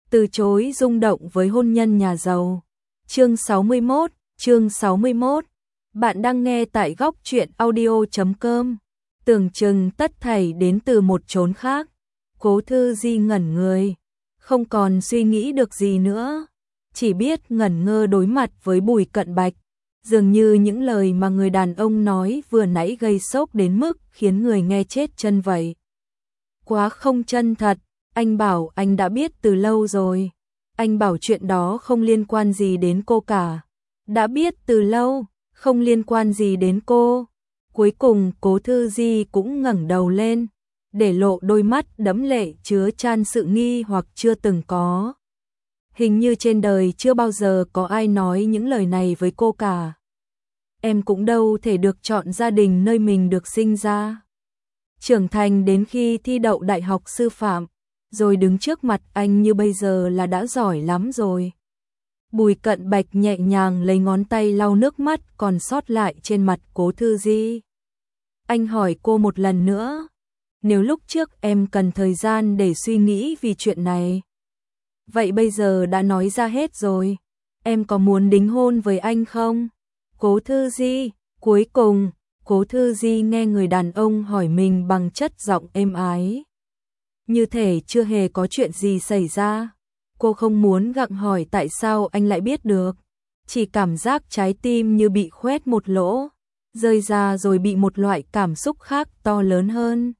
từ chối rung động với hôn nhân nhà giàu. Chương 61. Bạn đang nghe tại góc truyện audio.com. Tưởng chừng tất thảy đến từ một chốn khác. Cố Thư Di ngẩn người, không còn suy nghĩ được gì nữa, chỉ biết ngẩn ngơ đối mặt với Bùi Cận Bạch. Dường như những lời mà người đàn ông nói vừa nãy gây sốc đến mức khiến người nghe chết chân vậy. Quá không chân thật, anh bảo anh đã biết từ lâu rồi. Anh bảo chuyện đó không liên quan gì đến cô cả. Đã biết từ lâu, không liên quan gì đến cô. Cuối cùng Cố Thư Di cũng ngẩng đầu lên, để lộ đôi mắt đẫm lệ chứa chan sự nghi hoặc chưa từng có. Hình như trên đời chưa bao giờ có ai nói những lời này với cô cả. Em cũng đâu thể được chọn gia đình nơi mình được sinh ra. Trưởng thành đến khi thi đậu đại học sư phạm, rồi đứng trước mặt anh như bây giờ là đã giỏi lắm rồi. Bùi Cận Bạch nhẹ nhàng lấy ngón tay lau nước mắt còn sót lại trên mặt Cố Thư Di. Anh hỏi cô một lần nữa, nếu lúc trước em cần thời gian để suy nghĩ vì chuyện này, vậy bây giờ đã nói ra hết rồi, em có muốn đính hôn với anh không? Cố Thư Di, cuối cùng, Cố Thư Di nghe người đàn ông hỏi mình bằng chất giọng êm ái. Như thể chưa hề có chuyện gì xảy ra. Cô không muốn gặng hỏi tại sao anh lại biết được. Chỉ cảm giác trái tim như bị khoét một lỗ, rơi ra rồi bị một loại cảm xúc khác to lớn hơn,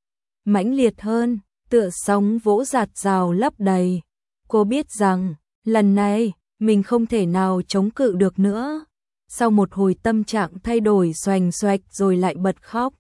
mãnh liệt hơn, tựa sóng vỗ dạt dào lấp đầy. Cô biết rằng, lần này, mình không thể nào chống cự được nữa. Sau một hồi tâm trạng thay đổi xoành xoạch rồi lại bật khóc.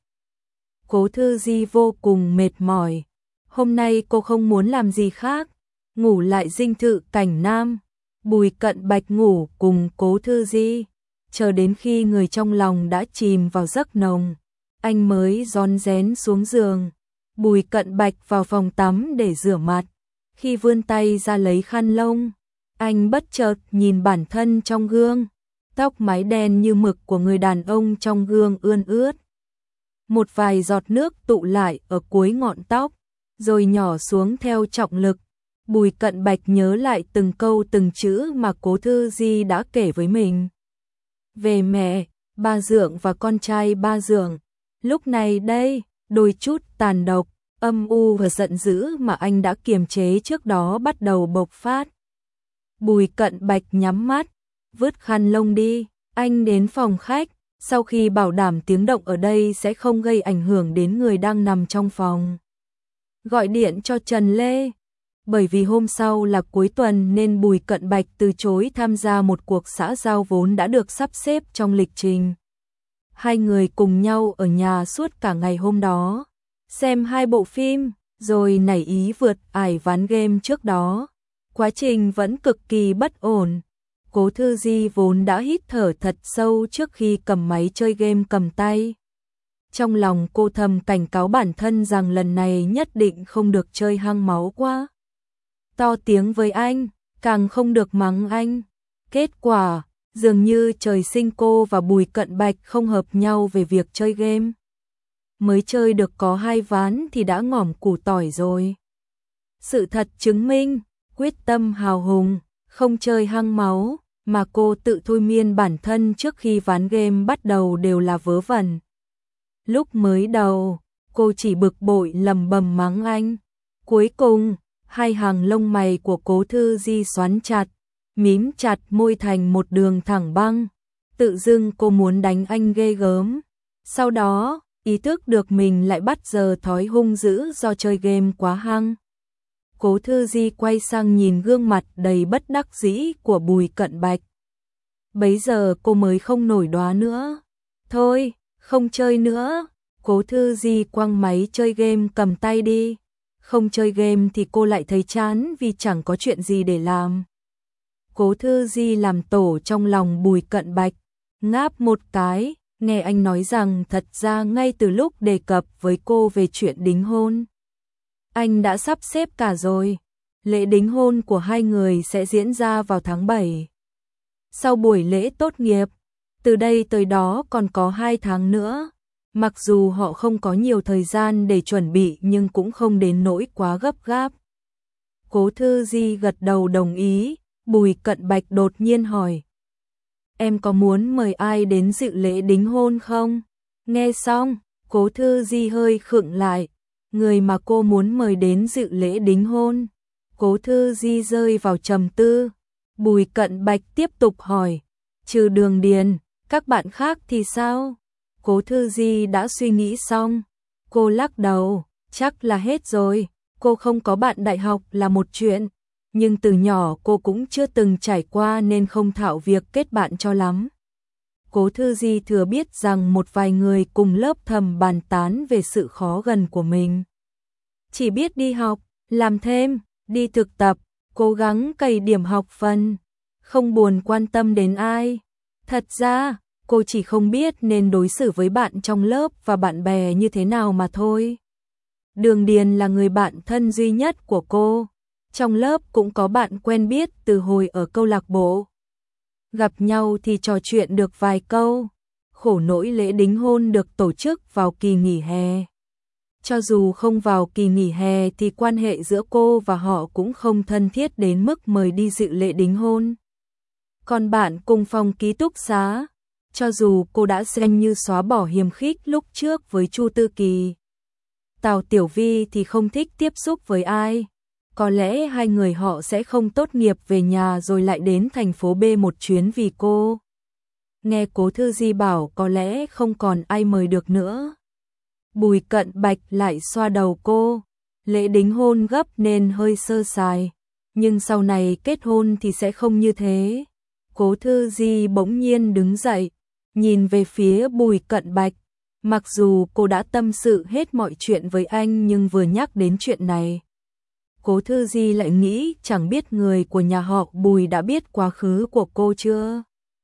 Cố Thư Di vô cùng mệt mỏi. Hôm nay cô không muốn làm gì khác, ngủ lại dinh thự Cảnh Nam. Bùi Cận Bạch ngủ cùng Cố Thư Di, chờ đến khi người trong lòng đã chìm vào giấc nồng, anh mới rón rén xuống giường. Bùi Cận Bạch vào phòng tắm để rửa mặt. Khi vươn tay ra lấy khăn lông, anh bất chợt nhìn bản thân trong gương. Tóc mái đen như mực của người đàn ông trong gương ươn ướt. Một vài giọt nước tụ lại ở cuối ngọn tóc, rồi nhỏ xuống theo trọng lực. Bùi Cận Bạch nhớ lại từng câu từng chữ mà Cố Thư Di đã kể với mình. Về mẹ, ba dượng và con trai ba dượng. Lúc này đây, đôi chút tàn độc, âm u và giận dữ mà anh đã kiềm chế trước đó bắt đầu bộc phát. Bùi Cận Bạch nhắm mắt, vứt khăn lông đi, anh đến phòng khách, sau khi bảo đảm tiếng động ở đây sẽ không gây ảnh hưởng đến người đang nằm trong phòng. Gọi điện cho Trần Lê. Bởi vì hôm sau là cuối tuần nên Bùi Cận Bạch từ chối tham gia một cuộc xã giao vốn đã được sắp xếp trong lịch trình. Hai người cùng nhau ở nhà suốt cả ngày hôm đó, xem 2 bộ phim, rồi nảy ý vượt ải ván game trước đó. Quá trình vẫn cực kỳ bất ổn. Cố Thư Di vốn đã hít thở thật sâu trước khi cầm máy chơi game cầm tay. Trong lòng cô thầm cảnh cáo bản thân rằng lần này nhất định không được chơi hăng máu quá. To tiếng với anh, càng không được mắng anh. Kết quả, dường như trời sinh cô và Bùi Cận Bạch không hợp nhau về việc chơi game. Mới chơi được có 2 ván thì đã ngỏm củ tỏi rồi. Sự thật chứng minh, quyết tâm hào hùng, không chơi hăng máu, mà cô tự thôi miên bản thân trước khi ván game bắt đầu đều là vớ vẩn. Lúc mới đầu, cô chỉ bực bội lầm bầm mắng anh. Cuối cùng, 2 hàng lông mày của Cố Thư Di xoắn chặt, mím chặt môi thành một đường thẳng băng. Tự dưng cô muốn đánh anh ghê gớm. Sau đó, ý thức được mình lại bắt giờ thói hung dữ do chơi game quá hăng. Cố Thư Di quay sang nhìn gương mặt đầy bất đắc dĩ của Bùi Cận Bạch. Bấy giờ cô mới không nổi đoá nữa. Thôi, không chơi nữa. Cố Thư Di quăng máy chơi game cầm tay đi. Không chơi game thì cô lại thấy chán vì chẳng có chuyện gì để làm. Cố Thư Di làm tổ trong lòng Bùi Cận Bạch, ngáp một cái, nghe anh nói rằng thật ra ngay từ lúc đề cập với cô về chuyện đính hôn, anh đã sắp xếp cả rồi. Lễ đính hôn của hai người sẽ diễn ra vào tháng 7. Sau buổi lễ tốt nghiệp, từ đây tới đó còn có 2 tháng nữa. Mặc dù họ không có nhiều thời gian để chuẩn bị nhưng cũng không đến nỗi quá gấp gáp. Cố Thư Di gật đầu đồng ý. Bùi Cận Bạch đột nhiên hỏi: em có muốn mời ai đến dự lễ đính hôn không? Nghe xong, Cố Thư Di hơi khựng lại. Người mà cô muốn mời đến dự lễ đính hôn? Cố Thư Di rơi vào trầm tư. Bùi Cận Bạch tiếp tục hỏi: trừ Đường Điền, các bạn khác thì sao? Cố Thư Di đã suy nghĩ xong. Cô lắc đầu: chắc là hết rồi. Cô không có bạn đại học là một chuyện, nhưng từ nhỏ cô cũng chưa từng trải qua nên không thạo việc kết bạn cho lắm. Cố Thư Di thừa biết rằng một vài người cùng lớp thầm bàn tán về sự khó gần của mình. Chỉ biết đi học, làm thêm, đi thực tập, cố gắng cày điểm học phần, không buồn quan tâm đến ai. Thật ra, cô chỉ không biết nên đối xử với bạn trong lớp và bạn bè như thế nào mà thôi. Đường Điền là người bạn thân duy nhất của cô. Trong lớp cũng có bạn quen biết từ hồi ở câu lạc bộ. Gặp nhau thì trò chuyện được vài câu. Khổ nỗi lễ đính hôn được tổ chức vào kỳ nghỉ hè. Cho dù không vào kỳ nghỉ hè thì quan hệ giữa cô và họ cũng không thân thiết đến mức mời đi dự lễ đính hôn. Còn bạn cùng phòng ký túc xá, cho dù cô đã xem như xóa bỏ hiềm khích lúc trước với Chu Tư Kỳ, Tào Tiểu Vi thì không thích tiếp xúc với ai. Có lẽ hai người họ sẽ không tốt nghiệp về nhà rồi lại đến thành phố B một chuyến vì cô. Nghe Cố Thư Di bảo có lẽ không còn ai mời được nữa. Bùi Cận Bạch lại xoa đầu cô. Lễ đính hôn gấp nên hơi sơ sài, nhưng sau này kết hôn thì sẽ không như thế. Cố Thư Di bỗng nhiên đứng dậy, nhìn về phía Bùi Cận Bạch. Mặc dù cô đã tâm sự hết mọi chuyện với anh nhưng vừa nhắc đến chuyện này, Cố Thư Di lại nghĩ chẳng biết người của nhà họ Bùi đã biết quá khứ của cô chưa.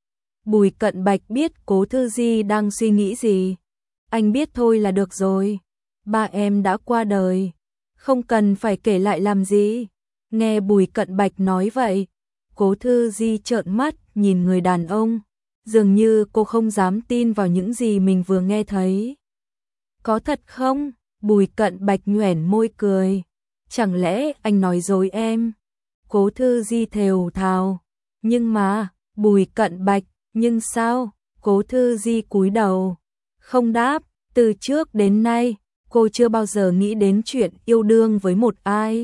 Bùi Cận Bạch biết Cố Thư Di đang suy nghĩ gì. Anh biết thôi là được rồi. Ba em đã qua đời, không cần phải kể lại làm gì. Nghe Bùi Cận Bạch nói vậy, Cố Thư Di trợn mắt nhìn người đàn ông. Dường như cô không dám tin vào những gì mình vừa nghe thấy. Có thật không? Bùi Cận Bạch nhoẻn môi cười. Chẳng lẽ anh nói dối em? Cố Thư Di thều thào. Nhưng mà, Bùi Cận Bạch, nhưng sao? Cố Thư Di cúi đầu, không đáp. Từ trước đến nay, cô chưa bao giờ nghĩ đến chuyện yêu đương với một ai.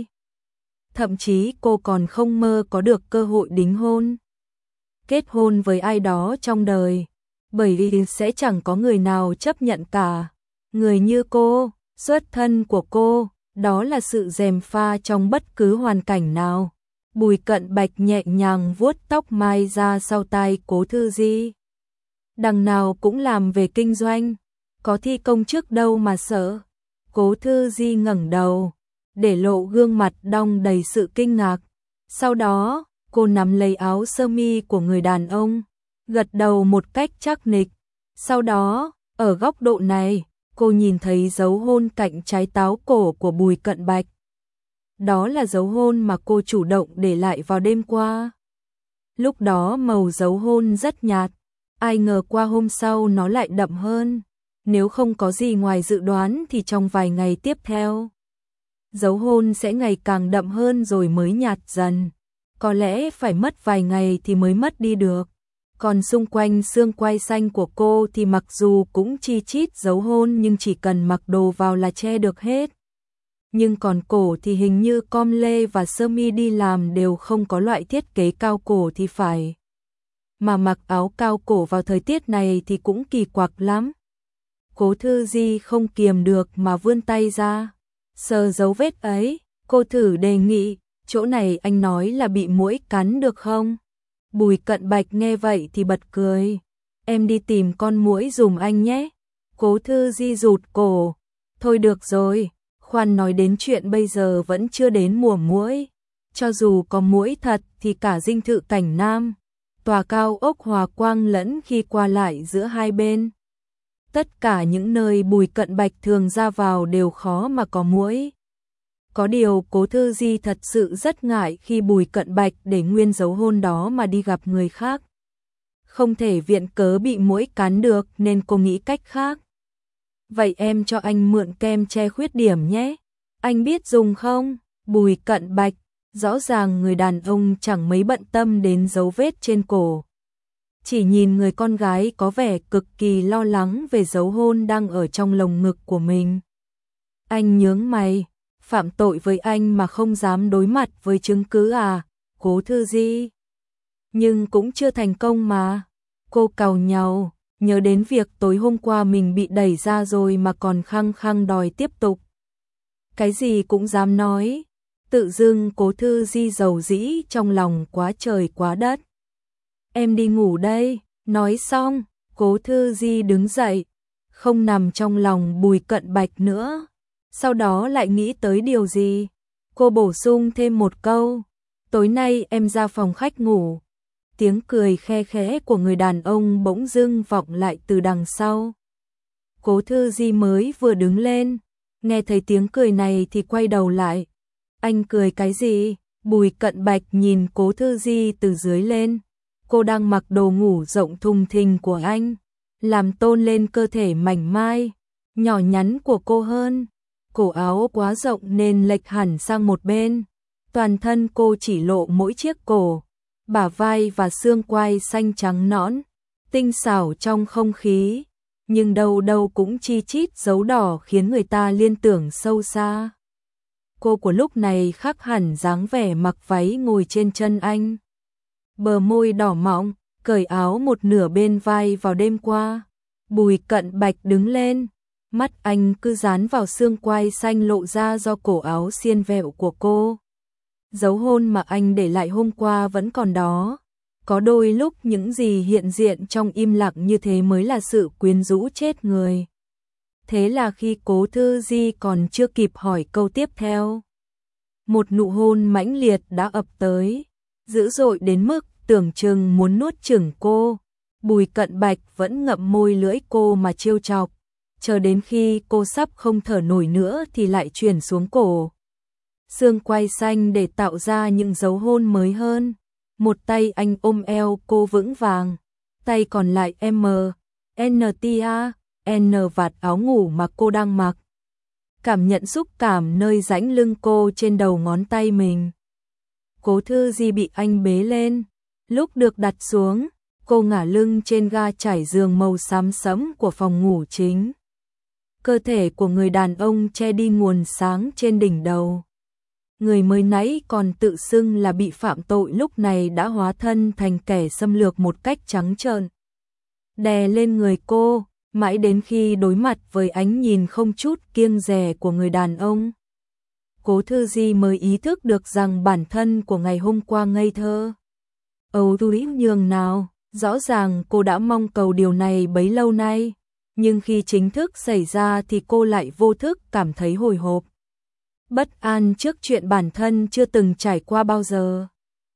Thậm chí cô còn không mơ có được cơ hội đính hôn, kết hôn với ai đó trong đời, bởi vì sẽ chẳng có người nào chấp nhận cả. Người như cô, xuất thân của cô, đó là sự gièm pha trong bất cứ hoàn cảnh nào. Bùi Cận Bạch nhẹ nhàng vuốt tóc mai ra sau tai Cố Thư Di. Đằng nào cũng làm về kinh doanh, có thi công chức đâu mà sợ. Cố Thư Di ngẩng đầu, để lộ gương mặt đong đầy sự kinh ngạc. Sau đó, cô nắm lấy áo sơ mi của người đàn ông, gật đầu một cách chắc nịch. Sau đó, ở góc độ này, cô nhìn thấy dấu hôn cạnh trái táo cổ của Bùi Cận Bạch. Đó là dấu hôn mà cô chủ động để lại vào đêm qua. Lúc đó màu dấu hôn rất nhạt, ai ngờ qua hôm sau nó lại đậm hơn. Nếu không có gì ngoài dự đoán thì trong vài ngày tiếp theo, dấu hôn sẽ ngày càng đậm hơn rồi mới nhạt dần. Có lẽ phải mất vài ngày thì mới mất đi được. Còn xung quanh xương quai xanh của cô thì mặc dù cũng chi chít dấu hôn nhưng chỉ cần mặc đồ vào là che được hết. Nhưng còn cổ thì hình như com lê và sơ mi đi làm đều không có loại thiết kế cao cổ thì phải. Mà mặc áo cao cổ vào thời tiết này thì cũng kỳ quặc lắm. Cố Thư Di không kiềm được mà vươn tay ra, sờ dấu vết ấy. Cô thử đề nghị, chỗ này anh nói là bị muỗi cắn được không? Bùi Cận Bạch nghe vậy thì bật cười. Em đi tìm con muỗi dùm anh nhé. Cố Thư Di rụt cổ. Thôi được rồi, khoan nói đến chuyện bây giờ vẫn chưa đến mùa muỗi. Cho dù có muỗi thật thì cả dinh thự Cảnh Nam, tòa cao ốc Hòa Quang lẫn khi qua lại giữa hai bên, tất cả những nơi Bùi Cận Bạch thường ra vào đều khó mà có muỗi. Có điều Cố Thư Di thật sự rất ngại khi Bùi Cận Bạch để nguyên dấu hôn đó mà đi gặp người khác. Không thể viện cớ bị muỗi cắn được nên cô nghĩ cách khác. Vậy em cho anh mượn kem che khuyết điểm nhé. Anh biết dùng không? Bùi Cận Bạch Rõ ràng người đàn ông chẳng mấy bận tâm đến dấu vết trên cổ. Chỉ nhìn người con gái có vẻ cực kỳ lo lắng về dấu hôn đang ở trong lồng ngực của mình. Anh nhướng mày, phạm tội với anh mà không dám đối mặt với chứng cứ à, Cố Thư Di. Nhưng cũng chưa thành công mà. Cô càu nhàu, nhớ đến việc tối hôm qua mình bị đẩy ra rồi mà còn khăng khăng đòi tiếp tục. Cái gì cũng dám nói. Tự dưng Cố Thư Di giàu dĩ trong lòng quá trời quá đất. Em đi ngủ đây, nói xong, Cố Thư Di đứng dậy, không nằm trong lòng Bùi Cận Bạch nữa. Sau đó lại nghĩ tới điều gì, cô bổ sung thêm một câu, tối nay em ra phòng khách ngủ. Tiếng cười khe khẽ của người đàn ông bỗng dưng vọng lại từ đằng sau. Cố Thư Di mới vừa đứng lên, nghe thấy tiếng cười này thì quay đầu lại. Anh cười cái gì? Bùi Cận Bạch nhìn Cố Thư Di từ dưới lên. Cô đang mặc đồ ngủ rộng thùng thình của anh, làm tôn lên cơ thể mảnh mai, nhỏ nhắn của cô hơn. Cổ áo quá rộng nên lệch hẳn sang một bên. Toàn thân cô chỉ lộ mỗi chiếc cổ, bả vai và xương quai xanh trắng nõn, tinh xảo trong không khí, nhưng đâu đâu cũng chi chít dấu đỏ khiến người ta liên tưởng sâu xa. Cô của lúc này khác hẳn dáng vẻ mặc váy ngồi trên chân anh. Bờ môi đỏ mọng, cởi áo một nửa bên vai vào đêm qua. Bùi Cận Bạch đứng lên, mắt anh cứ dán vào xương quai xanh lộ ra do cổ áo xiên vẹo của cô. Dấu hôn mà anh để lại hôm qua vẫn còn đó. Có đôi lúc những gì hiện diện trong im lặng như thế mới là sự quyến rũ chết người. Thế là khi Cố Thư Di còn chưa kịp hỏi câu tiếp theo, một nụ hôn mãnh liệt đã ập tới, dữ dội đến mức tưởng chừng muốn nuốt chửng cô. Bùi Cận Bạch vẫn ngậm môi lưỡi cô mà trêu chọc, chờ đến khi cô sắp không thở nổi nữa thì lại chuyển xuống cổ xương quai xanh để tạo ra những dấu hôn mới hơn. Một tay anh ôm eo cô vững vàng, tay còn lại N vạt áo ngủ mà cô đang mặc. Cảm nhận xúc cảm nơi rãnh lưng cô trên đầu ngón tay mình. Cố Thư Di bị anh bế lên, lúc được đặt xuống, cô ngả lưng trên ga trải giường màu xám sẫm của phòng ngủ chính. Cơ thể của người đàn ông che đi nguồn sáng trên đỉnh đầu. Người mới nãy còn tự xưng là bị phạm tội lúc này đã hóa thân thành kẻ xâm lược một cách trắng trợn. Đè lên người cô, mãi đến khi đối mặt với ánh nhìn không chút kiêng dè của người đàn ông. Cố Thư Di mới ý thức được rằng bản thân của ngày hôm qua ngây thơ. Âu Tú nhường nào, rõ ràng cô đã mong cầu điều này bấy lâu nay, nhưng khi chính thức xảy ra thì cô lại vô thức cảm thấy hồi hộp. Bất an trước chuyện bản thân chưa từng trải qua bao giờ.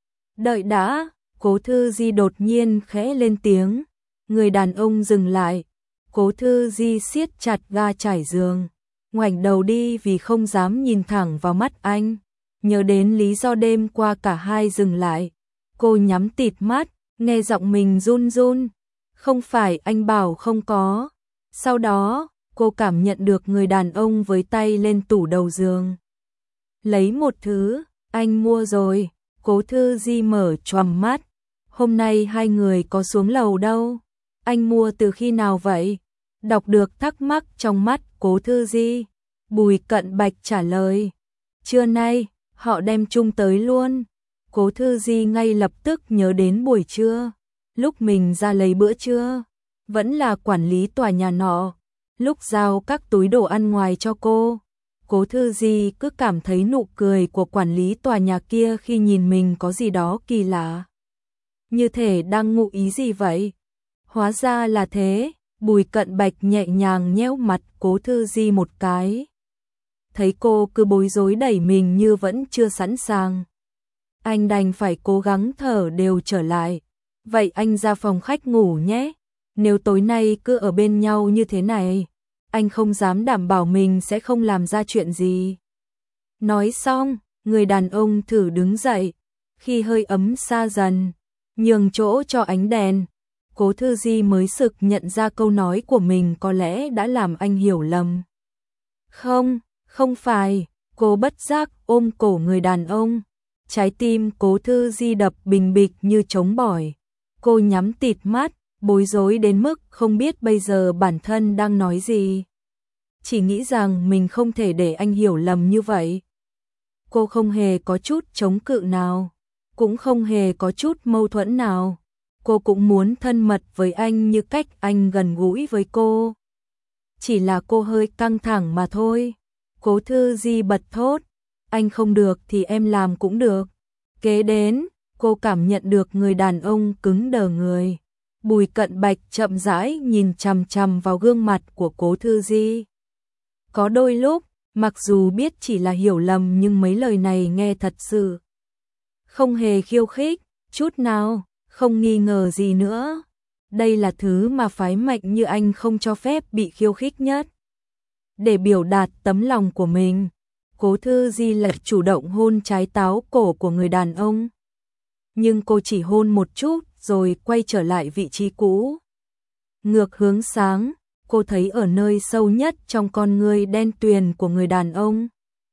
Đợi đã, Cố Thư Di đột nhiên khẽ lên tiếng, người đàn ông dừng lại. Cố Thư Di siết chặt ga trải giường, ngoảnh đầu đi vì không dám nhìn thẳng vào mắt anh. Nhớ đến lý do đêm qua cả hai dừng lại, cô nhắm tịt mắt, nghe giọng mình run run. Không phải anh bảo không có. Sau đó, cô cảm nhận được người đàn ông với tay lên tủ đầu giường. Lấy một thứ, anh mua rồi. Cố Thư Di mở choằm mắt. Hôm nay hai người có xuống lầu đâu? Anh mua từ khi nào vậy? Đọc được thắc mắc trong mắt Cố Thư Di, Bùi Cận Bạch trả lời. Trưa nay, họ đem chung tới luôn. Cố Thư Di ngay lập tức nhớ đến buổi trưa, lúc mình ra lấy bữa trưa, vẫn là quản lý tòa nhà nọ, lúc giao các túi đồ ăn ngoài cho cô. Cố Thư Di cứ cảm thấy nụ cười của quản lý tòa nhà kia khi nhìn mình có gì đó kỳ lạ. Như thể đang ngụ ý gì vậy? Hóa ra là thế. Bùi Cận Bạch nhẹ nhàng nhéo mặt Cố Thư Di một cái. Thấy cô cứ bối rối đẩy mình như vẫn chưa sẵn sàng, anh đành phải cố gắng thở đều trở lại. Vậy anh ra phòng khách ngủ nhé. Nếu tối nay cứ ở bên nhau như thế này, anh không dám đảm bảo mình sẽ không làm ra chuyện gì. Nói xong, người đàn ông thử đứng dậy. Khi hơi ấm xa dần, nhường chỗ cho ánh đèn, Cố Thư Di mới sực nhận ra câu nói của mình có lẽ đã làm anh hiểu lầm. Không, không phải. Cô bất giác ôm cổ người đàn ông, Trái tim Cố Thư Di đập bình bịch như trống bỏi. Cô nhắm tịt mắt, bối rối đến mức không biết bây giờ bản thân đang nói gì. Chỉ nghĩ rằng mình không thể để anh hiểu lầm như vậy. Cô không hề có chút chống cự nào, cũng không hề có chút mâu thuẫn nào. Cô cũng muốn thân mật với anh như cách anh gần gũi với cô. Chỉ là cô hơi căng thẳng mà thôi. Cố Thư Di bật thốt, anh không được thì em làm cũng được. Kế đến, cô cảm nhận được người đàn ông cứng đờ người. Bùi Cận Bạch chậm rãi nhìn chằm chằm vào gương mặt của Cố Thư Di. Có đôi lúc, mặc dù biết chỉ là hiểu lầm nhưng mấy lời này nghe thật sự không hề khiêu khích, chút nào, không nghi ngờ gì nữa. Đây là thứ mà phái mạnh như anh không cho phép bị khiêu khích nhất. Để biểu đạt tấm lòng của mình, Cố Thư Di lại chủ động hôn trái táo cổ của người đàn ông. Nhưng cô chỉ hôn một chút rồi quay trở lại vị trí cũ. Ngược hướng sáng, cô thấy ở nơi sâu nhất trong con ngươi đen tuyền của người đàn ông,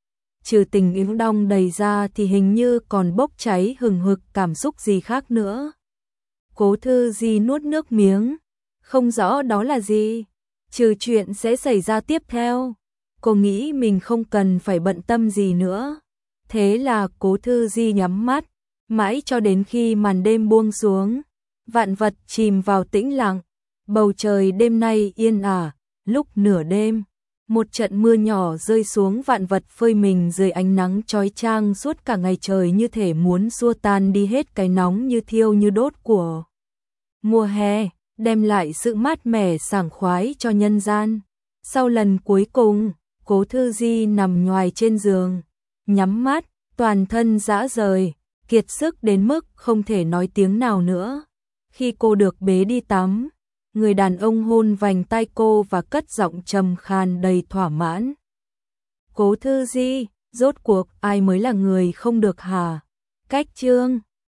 trừ tình yêu đong đầy ra thì hình như còn bốc cháy hừng hực cảm xúc gì khác nữa. Cố Thư Di nuốt nước miếng, không rõ đó là gì, trừ chuyện sẽ xảy ra tiếp theo. Cô nghĩ mình không cần phải bận tâm gì nữa. Thế là Cố Thư Di nhắm mắt, mãi cho đến khi màn đêm buông xuống, vạn vật chìm vào tĩnh lặng. Bầu trời đêm nay yên ả, lúc nửa đêm, một trận mưa nhỏ rơi xuống, vạn vật phơi mình dưới ánh nắng chói chang suốt cả ngày, trời như thể muốn xua tan đi hết cái nóng như thiêu như đốt của mùa hè, đem lại sự mát mẻ sảng khoái cho nhân gian. Sau lần cuối cùng, Cố Thư Di nằm nhoài trên giường, nhắm mắt, toàn thân rã rời, kiệt sức đến mức không thể nói tiếng nào nữa. Khi cô được bế đi tắm, người đàn ông hôn vành tai cô và cất giọng trầm khàn đầy thỏa mãn. Cố Thư Di, rốt cuộc ai mới là người không được hả? Cách chương